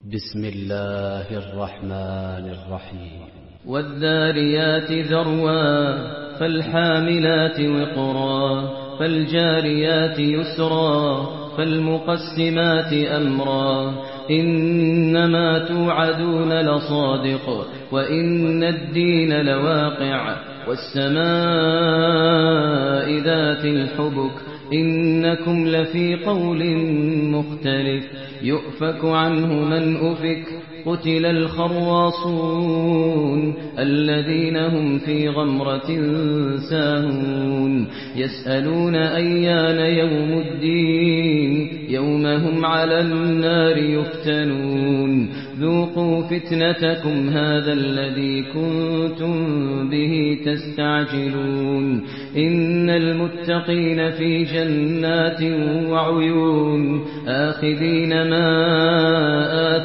بسم الله الرحمن الرحيم. والذاريات ذروا فالحاملات وقرا فالجاريات يسرا فالمقسمات أمرا إنما توعدون لصادق وإن الدين لواقع والسماء ذات الحبك إنكم لفي قول مختلف يؤفك عنه من أفك قتل الخراصون الذين هم في غمرة ساهون يسألون أيان يوم الدين يوم هم على النار يفتنون ذوقوا فتنتكم هذا الذي كنتم به تستعجلون إن المتقين في جنات وعيون آخذين ما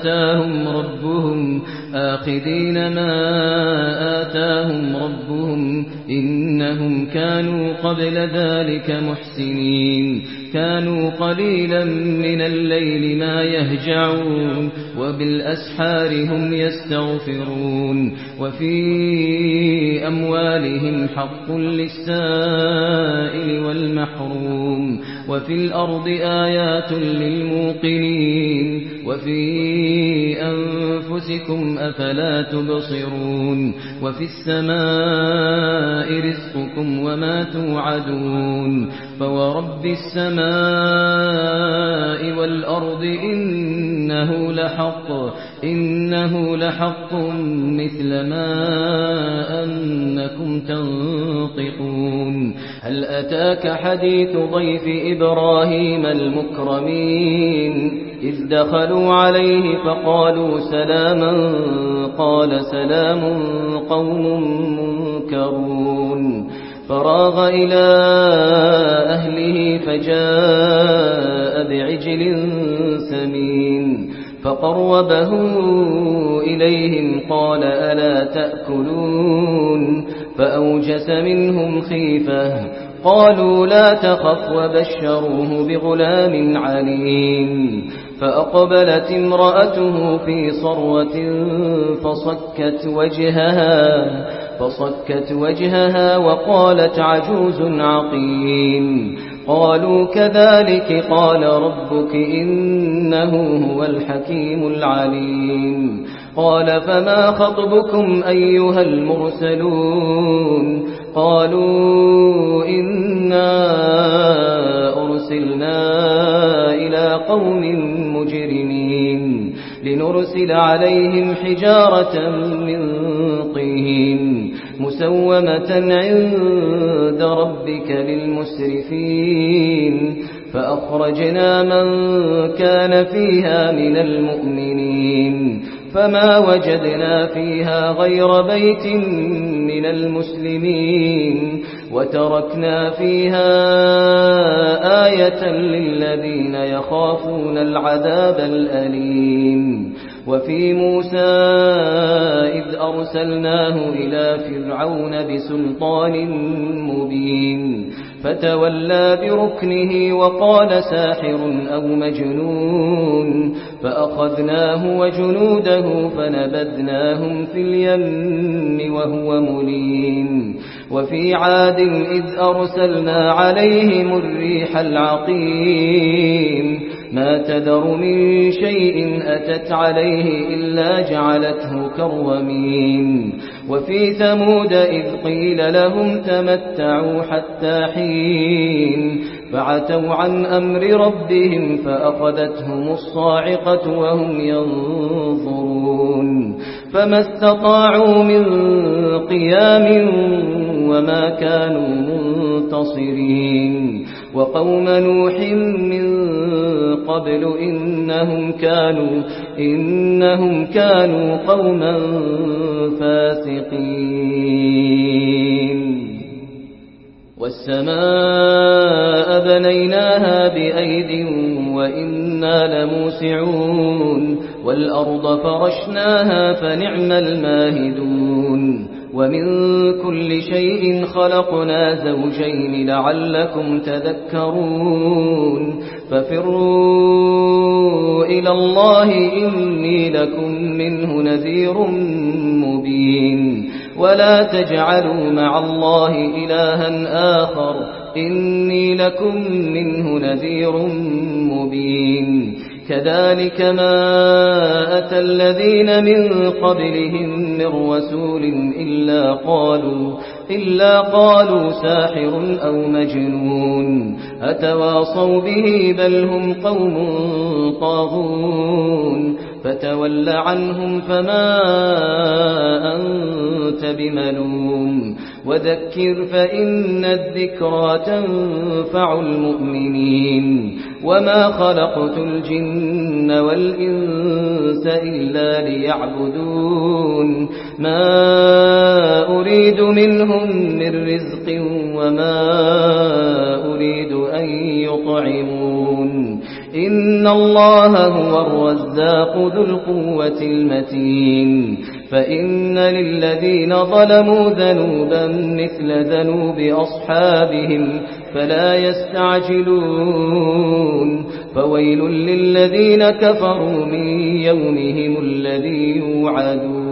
آتاهم ربهم إنهم كانوا قبل ذلك محسنين كانوا قليلا من الليل ما يهجعون وبالأسحار هم يستغفرون وفي أموالهم حق للسائل والمحروم وفي الأرض آيات للموقنين وفي أنفسكم أفلا تبصرون وفي السماء رزقكم وما توعدون فورب السماء والأرض إنه لحق مثل ما أنكم تنطقون هل أتاك حديث ضيف إبراهيم المكرمين إذ دخلوا عليه فقالوا سلاما قال سلام قوم منكرون فراغ إلى أهله فجاء بعجل سمين فقربه إليهم قال ألا تأكلون فأوجس منهم خيفة قالوا لا تخف وبشروه بغلام عليم فأقبلت امرأته في صرة فصكت وجهها وقالت عجوز عقيم قالوا كذلك قال ربك إنه هو الحكيم العليم قال فما خطبكم أيها المرسلون قالوا إنا أرسلنا إلى قوم مجرمين لنرسل عليهم حجارة من طين مسومة عند ربك للمسرفين فأخرجنا من كان فيها من المؤمنين فما وجدنا فيها غير بيت من المسلمين وتركنا فيها آية للذين يخافون العذاب الأليم وفي موسى إذ أرسلناه إلى فرعون بسلطان مبين فتولى بركنه وقال ساحر أو مجنون فأخذناه وجنوده فنبذناهم في اليم وهو مليم وفي عاد إذ أرسلنا عليهم الريح العقيم ما تذر من شيء أتت عليه إلا جعلته كالرميم وفي ثمود إذ قيل لهم تمتعوا حتى حين فعتوا عن أمر ربهم فأخذتهم الصاعقة وهم ينظرون فما استطاعوا من قيام وما كانوا منتصرين وقوم نوح من قبل إنهم كانوا قوما فاسقين والسماء بنيناها بأيد وإنا لموسعون والأرض فرشناها فنعم الماهدون ومن كل شيء خلقنا زوجين لعلكم تذكرون ففروا إلى الله إني لكم منه نذير مبين ولا تجعلوا مع الله إلها آخر إني لكم منه نذير مبين كذلك ما أتى الذين من قبلهم من رسول إلا قالوا ساحر أو مجنون أتواصوا به بل هم قوم طاغون فتول عنهم فما أنت بملوم وذكر فإن الذكرى تنفع المؤمنين وما خلقت الجن والإنس إلا ليعبدون ما أريد منهم من رزق وما أريد أن يطعمون إن الله هو الرزاق ذو القوة المتين فإن للذين ظلموا ذنوبا مثل ذنوب أصحابهم فلا يستعجلون فويل للذين كفروا من يومهم الذي يوعدون